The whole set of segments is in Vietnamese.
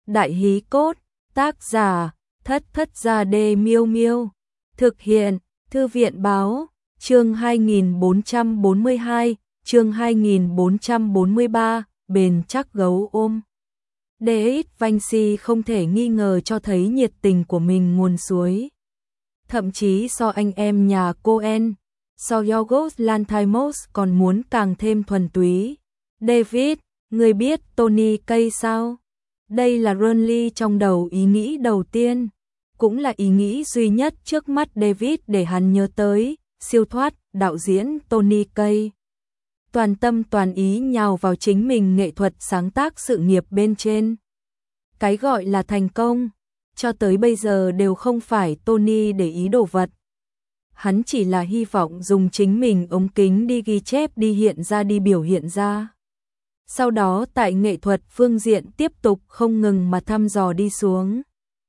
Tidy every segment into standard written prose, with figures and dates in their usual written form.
Đại hí cốt, tác giả, Thất Thất Gia Đê Miêu Miêu. Thực hiện, Thư viện báo, chương 2442, chương 2443, bền chắc gấu ôm. David Vinci không thể nghi ngờ cho thấy nhiệt tình của mình nguồn suối. Thậm chí so anh em nhà Coen, so Yorgos Lanthimos còn muốn càng thêm thuần túy. David, người biết Tony Kaye sao? Đây là Burnley trong đầu ý nghĩ đầu tiên, cũng là ý nghĩ duy nhất trước mắt David để hắn nhớ tới, siêu thoát, đạo diễn Tony Kaye. Toàn tâm toàn ý nhào vào chính mình nghệ thuật sáng tác sự nghiệp bên trên. Cái gọi là thành công, cho tới bây giờ đều không phải Tony để ý đồ vật. Hắn chỉ là hy vọng dùng chính mình ống kính đi ghi chép, đi hiện ra, đi biểu hiện ra. Sau đó tại nghệ thuật phương diện tiếp tục không ngừng mà thăm dò đi xuống.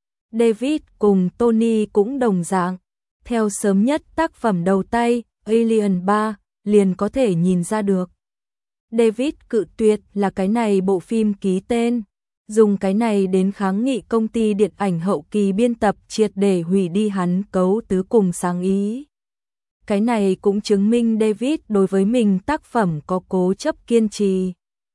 David cùng Tony cũng đồng dạng. Theo sớm nhất tác phẩm đầu tay, Alien 3, liền có thể nhìn ra được. David cự tuyệt là cái này bộ phim ký tên. Dùng cái này đến kháng nghị công ty điện ảnh hậu kỳ biên tập triệt để hủy đi hắn cấu tứ cùng sáng ý. Cái này cũng chứng minh David đối với mình tác phẩm có cố chấp kiên trì.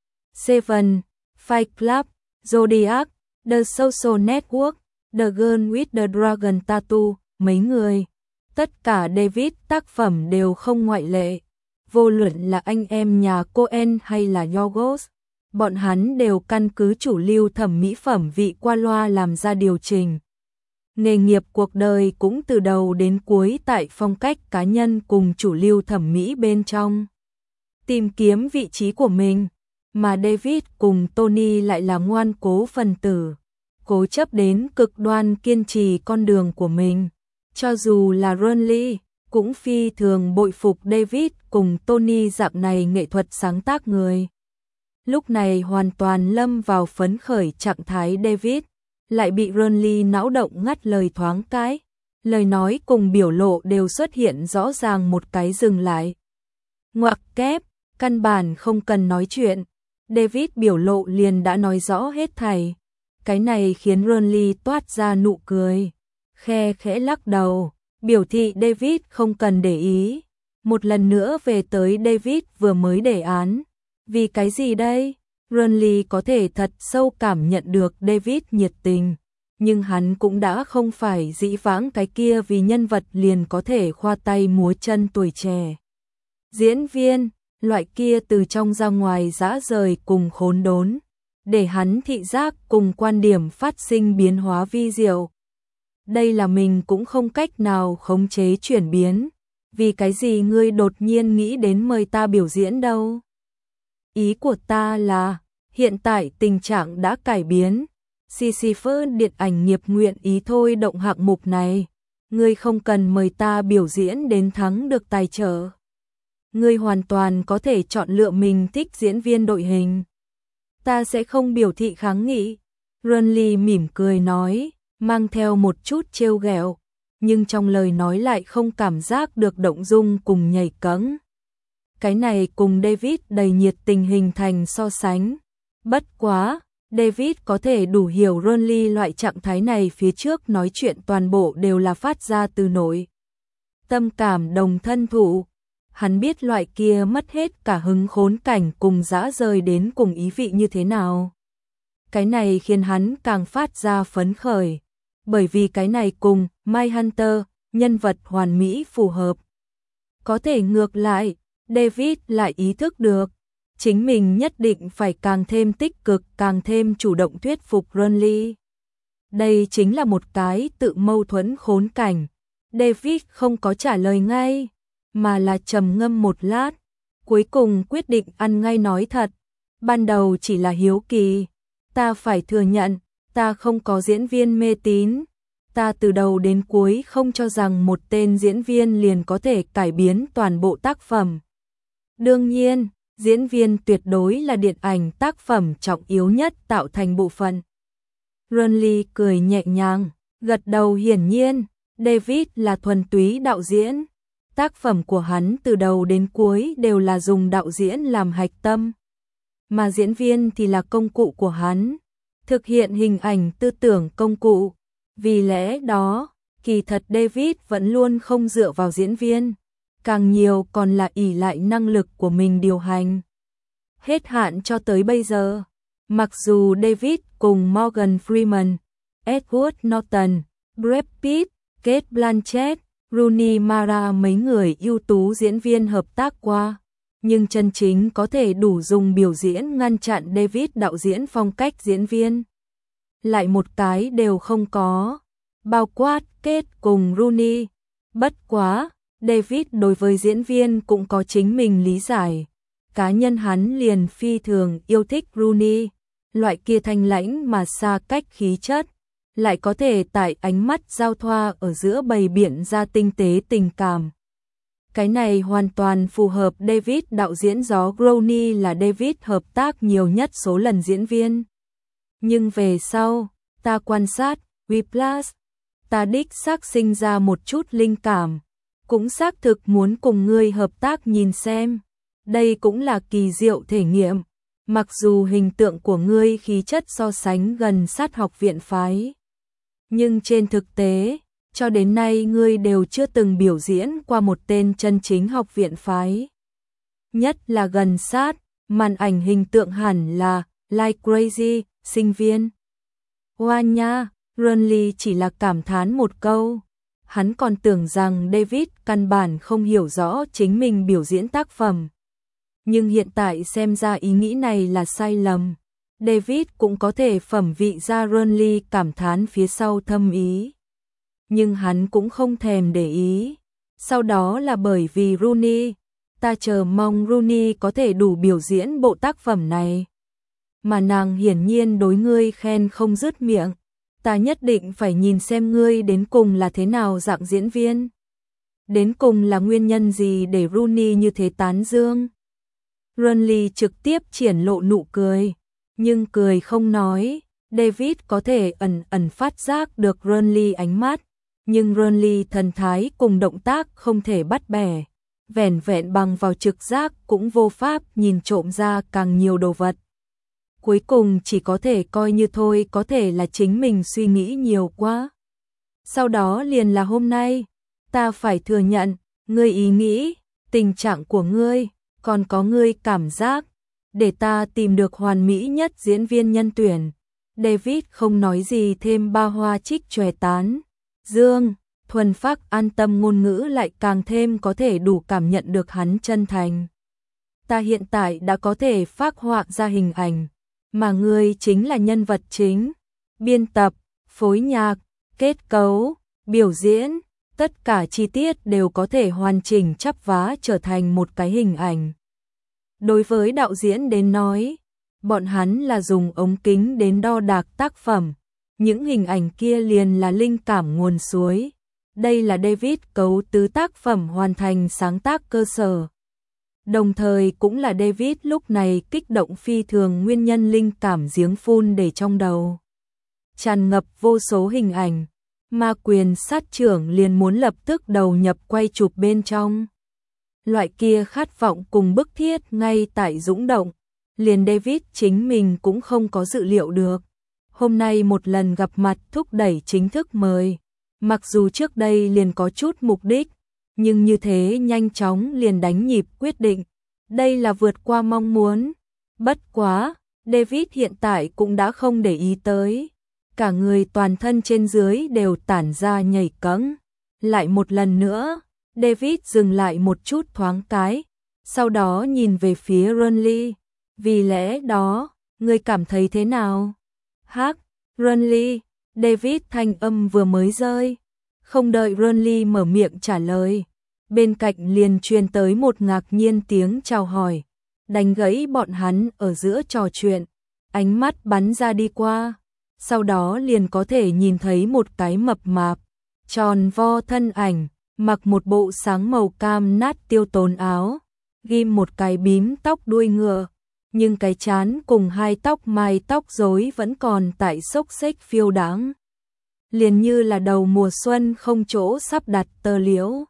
Seven, Fight Club, Zodiac, The Social Network, The Girl with the Dragon Tattoo, mấy người. Tất cả David tác phẩm đều không ngoại lệ. Vô luận là anh em nhà Coen hay là Yorgos, bọn hắn đều căn cứ chủ lưu thẩm mỹ phẩm vị qua loa làm ra điều chỉnh. Nghề nghiệp cuộc đời cũng từ đầu đến cuối tại phong cách cá nhân cùng chủ lưu thẩm mỹ bên trong. Tìm kiếm vị trí của mình, mà David cùng Tony lại là ngoan cố phần tử, cố chấp đến cực đoan kiên trì con đường của mình. Cho dù là Burnley, cũng phi thường bội phục David cùng Tony dạng này nghệ thuật sáng tác người. Lúc này hoàn toàn lâm vào phấn khởi trạng thái David, lại bị Burnley não động ngắt lời thoáng cái. Lời nói cùng biểu lộ đều xuất hiện rõ ràng một cái dừng lại. Ngoặc kép, căn bản không cần nói chuyện. David biểu lộ liền đã nói rõ hết thảy. Cái này khiến Burnley toát ra nụ cười. Khe khẽ lắc đầu, biểu thị David không cần để ý. Một lần nữa về tới David vừa mới đề án. Vì cái gì đây? Burnley có thể thật sâu cảm nhận được David nhiệt tình, nhưng hắn cũng đã không phải dĩ vãng cái kia vì nhân vật liền có thể khoa tay múa chân tuổi trẻ. Diễn viên, loại kia từ trong ra ngoài dã rời cùng khốn đốn, để hắn thị giác cùng quan điểm phát sinh biến hóa vi diệu. Đây là mình cũng không cách nào khống chế chuyển biến. Vì cái gì ngươi đột nhiên nghĩ đến mời ta biểu diễn đâu? Ý của ta là, hiện tại tình trạng đã cải biến. Sisyphus điện ảnh nghiệp nguyện ý thôi động hạng mục này. Ngươi không cần mời ta biểu diễn đến thắng được tài trợ. Ngươi hoàn toàn có thể chọn lựa mình thích diễn viên đội hình. Ta sẽ không biểu thị kháng nghị. Burnley mỉm cười nói, mang theo một chút trêu ghẹo, nhưng trong lời nói lại không cảm giác được động dung cùng nhảy cẫng. Cái này cùng David đầy nhiệt tình hình thành so sánh. Bất quá, David có thể đủ hiểu Burnley loại trạng thái này, phía trước nói chuyện toàn bộ đều là phát ra từ nội tâm cảm đồng thân thụ. Hắn biết loại kia mất hết cả hứng khốn cảnh cùng dã rời đến cùng ý vị như thế nào. Cái này khiến hắn càng phát ra phấn khởi, bởi vì cái này cùng Mindhunter, nhân vật hoàn mỹ phù hợp. Có thể ngược lại, David lại ý thức được, chính mình nhất định phải càng thêm tích cực, càng thêm chủ động thuyết phục Burnley. Đây chính là một cái tự mâu thuẫn khốn cảnh. David không có trả lời ngay, mà là trầm ngâm một lát, cuối cùng quyết định ăn ngay nói thật. Ban đầu chỉ là hiếu kỳ, ta phải thừa nhận, ta không có diễn viên mê tín. Ta từ đầu đến cuối không cho rằng một tên diễn viên liền có thể cải biến toàn bộ tác phẩm. Đương nhiên, diễn viên tuyệt đối là điện ảnh tác phẩm trọng yếu nhất tạo thành bộ phận. Burnley cười nhẹ nhàng, gật đầu. Hiển nhiên, David là thuần túy đạo diễn. Tác phẩm của hắn từ đầu đến cuối đều là dùng đạo diễn làm hạch tâm, mà diễn viên thì là công cụ của hắn. thực hiện hình ảnh tư tưởng công cụ. Vì lẽ đó, kỳ thật David vẫn luôn không dựa vào diễn viên, càng nhiều còn là ỷ lại năng lực của mình điều hành. Hết hạn cho tới bây giờ, mặc dù David cùng Morgan Freeman, Edward Norton, Brad Pitt, Cate Blanchett, Rooney Mara mấy người ưu tú diễn viên hợp tác qua, nhưng chân chính có thể đủ dùng biểu diễn ngăn chặn David đạo diễn phong cách diễn viên. Lại một cái đều không có, bao quát Cate cùng Rooney. Bất quá, David đối với diễn viên cũng có chính mình lý giải. Cá nhân hắn liền phi thường yêu thích Rooney, loại kia thanh lãnh mà xa cách khí chất, lại có thể tại ánh mắt giao thoa ở giữa bày biện ra tinh tế tình cảm. Cái này hoàn toàn phù hợp David đạo diễn gió Rooney là David hợp tác nhiều nhất số lần diễn viên. Nhưng về sau, ta quan sát, Whiplash, ta đích xác sinh ra một chút linh cảm, cũng xác thực muốn cùng ngươi hợp tác nhìn xem. Đây cũng là kỳ diệu thể nghiệm, mặc dù hình tượng của ngươi khí chất so sánh gần sát học viện phái. Nhưng trên thực tế, cho đến nay ngươi đều chưa từng biểu diễn qua một tên chân chính học viện phái. Nhất là gần sát, màn ảnh hình tượng hẳn là Like Crazy, sinh viên. Hoa nha, Rooney chỉ là cảm thán một câu. Hắn còn tưởng rằng David căn bản không hiểu rõ chính mình biểu diễn tác phẩm. Nhưng hiện tại xem ra ý nghĩ này là sai lầm. David cũng có thể phẩm vị ra Rooney cảm thán phía sau thâm ý. Nhưng hắn cũng không thèm để ý. Sau đó là bởi vì Rooney, ta chờ mong Rooney có thể đủ biểu diễn bộ tác phẩm này. Mà nàng hiển nhiên đối ngươi khen không dứt miệng. Ta nhất định phải nhìn xem ngươi đến cùng là thế nào dạng diễn viên. Đến cùng là nguyên nhân gì để Rooney như thế tán dương. Rooney trực tiếp triển lộ nụ cười, nhưng cười không nói. David có thể ẩn ẩn phát giác được Rooney ánh mắt, nhưng Rooney thần thái cùng động tác không thể bắt bẻ. Vẻn vẹn bằng vào trực giác cũng vô pháp nhìn trộm ra càng nhiều đồ vật. Cuối cùng chỉ có thể coi như thôi, có thể là chính mình suy nghĩ nhiều quá. Sau đó liền là hôm nay, ta phải thừa nhận, ngươi ý nghĩ, tình trạng của ngươi, còn có ngươi cảm giác, để ta tìm được hoàn mỹ nhất diễn viên nhân tuyển. David không nói gì thêm, ba hoa trích chòe tán. Dương, thuần phác an tâm ngôn ngữ lại càng thêm có thể đủ cảm nhận được hắn chân thành. Ta hiện tại đã có thể phác họa ra hình ảnh, mà ngươi chính là nhân vật chính. Biên tập, phối nhạc, kết cấu, biểu diễn, tất cả chi tiết đều có thể hoàn chỉnh chắp vá trở thành một cái hình ảnh. Đối với đạo diễn đến nói, bọn hắn là dùng ống kính đến đo đạc tác phẩm, những hình ảnh kia liền là linh cảm nguồn suối. Đây là David cấu tứ tác phẩm hoàn thành sáng tác cơ sở. Đồng thời cũng là David lúc này kích động phi thường nguyên nhân, linh cảm giếng phun để trong đầu. Tràn ngập vô số hình ảnh, ma quyền sát trưởng liền muốn lập tức đầu nhập quay chụp bên trong. Loại kia khát vọng cùng bức thiết ngay tại dũng động, liền David chính mình cũng không có dự liệu được. Hôm nay một lần gặp mặt thúc đẩy chính thức mời, mặc dù trước đây liền có chút mục đích, nhưng như thế nhanh chóng liền đánh nhịp quyết định. Đây là vượt qua mong muốn. Bất quá, David hiện tại cũng đã không để ý tới. Cả người toàn thân trên dưới đều tản ra nhảy cẫng. Lại một lần nữa, David dừng lại một chút thoáng cái, sau đó nhìn về phía Rooney. Vì lẽ đó, ngươi cảm thấy thế nào? Hắc, Rooney, David thanh âm vừa mới rơi. Không đợi Rooney mở miệng trả lời, bên cạnh liền truyền tới một ngạc nhiên tiếng chào hỏi, đánh gãy bọn hắn ở giữa trò chuyện. Ánh mắt bắn ra đi qua, sau đó liền có thể nhìn thấy một cái mập mạp, tròn vo thân ảnh, mặc một bộ sáng màu cam nát tiêu tốn áo, ghim một cái bím tóc đuôi ngựa, nhưng cái trán cùng hai tóc mai tóc rối vẫn còn tại xốc xếch phiêu đáng. Liền như là đầu mùa xuân không chỗ sắp đặt tơ liễu.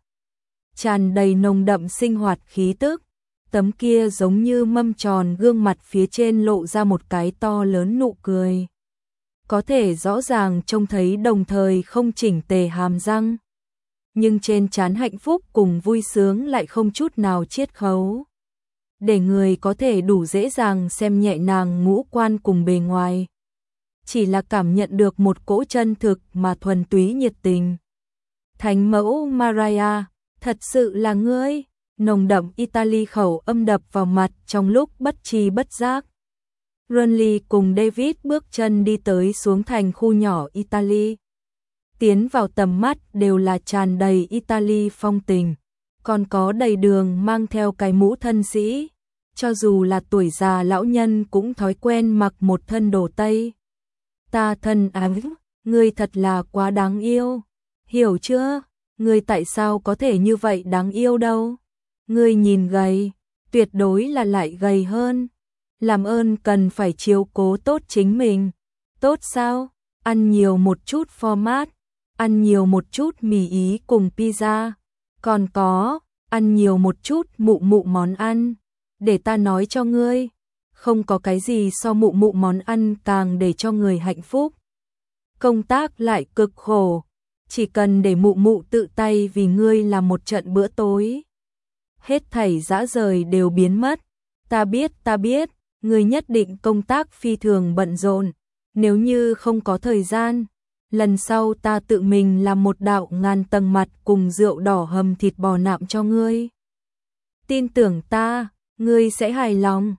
Tràn đầy nồng đậm sinh hoạt khí tức, tấm kia giống như mâm tròn gương mặt phía trên lộ ra một cái to lớn nụ cười. có thể rõ ràng trông thấy đồng thời không chỉnh tề hàm răng. Nhưng trên trán hạnh phúc cùng vui sướng lại không chút nào chiết khấu. Để người có thể đủ dễ dàng xem nhẹ nàng ngũ quan cùng bề ngoài. Chỉ là cảm nhận được một cỗ chân thực mà thuần túy nhiệt tình. Thánh mẫu Maria, thật sự là ngươi, nồng đậm Italy khẩu âm đập vào mặt trong lúc bất tri bất giác. Ronly cùng David bước chân đi tới xuống thành khu nhỏ Italy. Tiến vào tầm mắt đều là tràn đầy Italy phong tình, còn có đầy đường mang theo cái mũ thân sĩ. Cho dù là tuổi già lão nhân cũng thói quen mặc một thân đồ Tây. Ta thân ái, ngươi thật là quá đáng yêu. Hiểu chưa? Ngươi tại sao có thể như vậy đáng yêu đâu? Ngươi nhìn gầy, tuyệt đối là lại gầy hơn. Làm ơn cần phải chiếu cố tốt chính mình. Tốt sao? Ăn nhiều một chút format, ăn nhiều một chút mì Ý cùng pizza. Còn có, ăn nhiều một chút mụ mụ món ăn. Để ta nói cho ngươi, không có cái gì so mụ mụ món ăn càng để cho người hạnh phúc. Công tác lại cực khổ, chỉ cần để mụ mụ tự tay vì ngươi làm một trận bữa tối. Hết thảy dã rời đều biến mất. Ta biết, ngươi nhất định công tác phi thường bận rộn. Nếu như không có thời gian, lần sau ta tự mình làm một đạo ngàn tầng mặt cùng rượu đỏ hầm thịt bò nạm cho ngươi. Tin tưởng ta, ngươi sẽ hài lòng.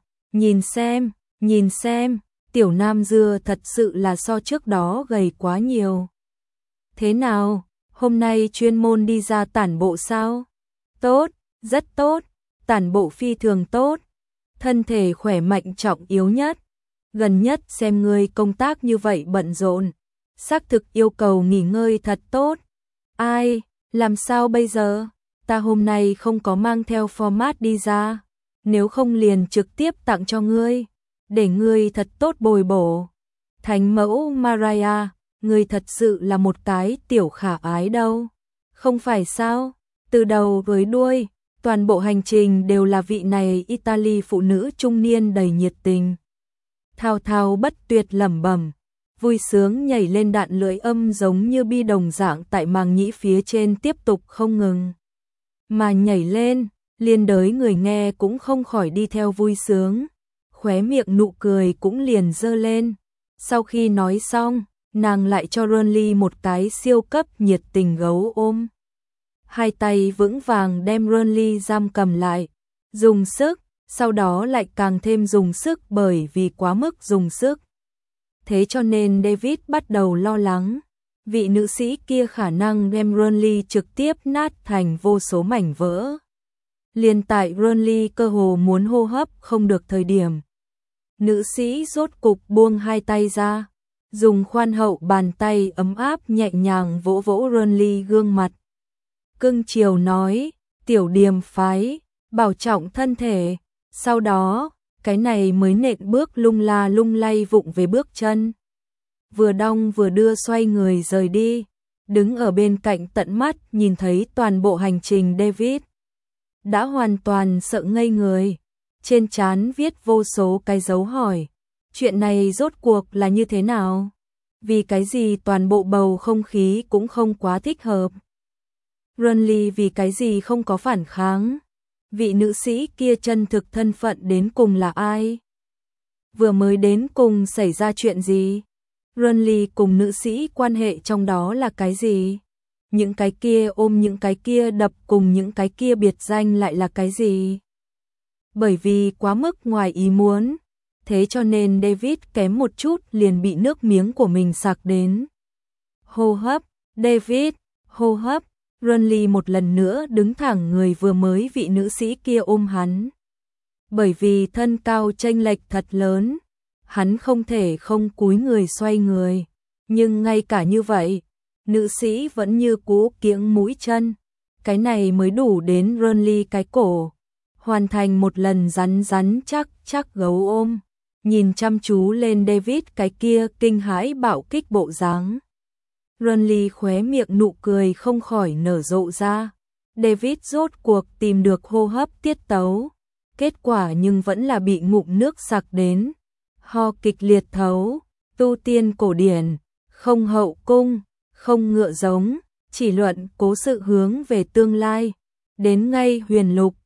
Nhìn xem, tiểu nam dưa thật sự là so trước đó gầy quá nhiều. Thế nào, hôm nay chuyên môn đi ra tản bộ sao? Tốt, rất tốt, tản bộ phi thường tốt. Thân thể khỏe mạnh trọng yếu nhất. Gần nhất xem ngươi công tác như vậy bận rộn, xác thực yêu cầu nghỉ ngơi thật tốt. Ai, làm sao bây giờ? Ta hôm nay không có mang theo format đi ra, nếu không liền trực tiếp tặng cho ngươi, để ngươi thật tốt bồi bổ. Thánh mẫu Maria, ngươi thật sự là một cái tiểu khả ái đâu. Không phải sao? Từ đầu với đuôi, toàn bộ hành trình đều là vị này Italy phụ nữ trung niên đầy nhiệt tình. Thao thao bất tuyệt lẩm bẩm, vui sướng nhảy lên đạn lưỡi âm giống như bi đồng dạng tại màng nhĩ phía trên tiếp tục không ngừng. Mà nhảy lên, liên đới người nghe cũng không khỏi đi theo vui sướng, khóe miệng nụ cười cũng liền dơ lên. Sau khi nói xong, nàng lại cho Ronly một cái siêu cấp nhiệt tình gấu ôm. Hai tay vững vàng đem Ronly giam cầm lại, dùng sức, sau đó lại càng thêm dùng sức bởi vì quá mức dùng sức. Thế cho nên David bắt đầu lo lắng, vị nữ sĩ kia khả năng đem Ronly trực tiếp nát thành vô số mảnh vỡ. Liền tại Ronly cơ hồ muốn hô hấp không được thời điểm. Nữ sĩ rốt cục buông hai tay ra, dùng khoan hậu bàn tay ấm áp nhẹ nhàng vỗ vỗ Ronly gương mặt. Cưng chiều nói, tiểu điềm phái, bảo trọng thân thể. Sau đó, cái này mới nện bước lung la lung lay vụng về bước chân. Vừa đong vừa đưa xoay người rời đi, đứng ở bên cạnh tận mắt nhìn thấy toàn bộ hành trình David. Đã hoàn toàn sợ ngây người, trên trán viết vô số cái dấu hỏi. Chuyện này rốt cuộc là như thế nào? Vì cái gì toàn bộ bầu không khí cũng không quá thích hợp? Ronly vì cái gì không có phản kháng? Vị nữ sĩ kia chân thực thân phận đến cùng là ai? Vừa mới đến cùng xảy ra chuyện gì? Ronly cùng nữ sĩ quan hệ trong đó là cái gì? Những cái kia ôm những cái kia đập cùng những cái kia biệt danh lại là cái gì? Bởi vì quá mức ngoài ý muốn, thế cho nên David kém một chút liền bị nước miếng của mình sặc đến. Hô hấp, David, hô hấp. Ronly một lần nữa đứng thẳng người vừa mới vị nữ sĩ kia ôm hắn. Bởi vì thân cao chênh lệch thật lớn, hắn không thể không cúi người xoay người. Nhưng ngay cả như vậy, nữ sĩ vẫn như cũ kiễng mũi chân. Cái này mới đủ đến Ronly cái cổ. Hoàn thành một lần rắn rắn chắc chắc gấu ôm. Nhìn chăm chú lên David cái kia kinh hãi bạo kích bộ dáng. Ronly khóe miệng nụ cười không khỏi nở rộ ra. David rốt cuộc tìm được hô hấp tiết tấu. Kết quả nhưng vẫn là bị ngụm nước sặc đến. Ho kịch liệt thấu. tu tiên cổ điển, không hậu cung, không ngựa giống, chỉ luận cố sự hướng về tương lai. Đến ngay huyền lục,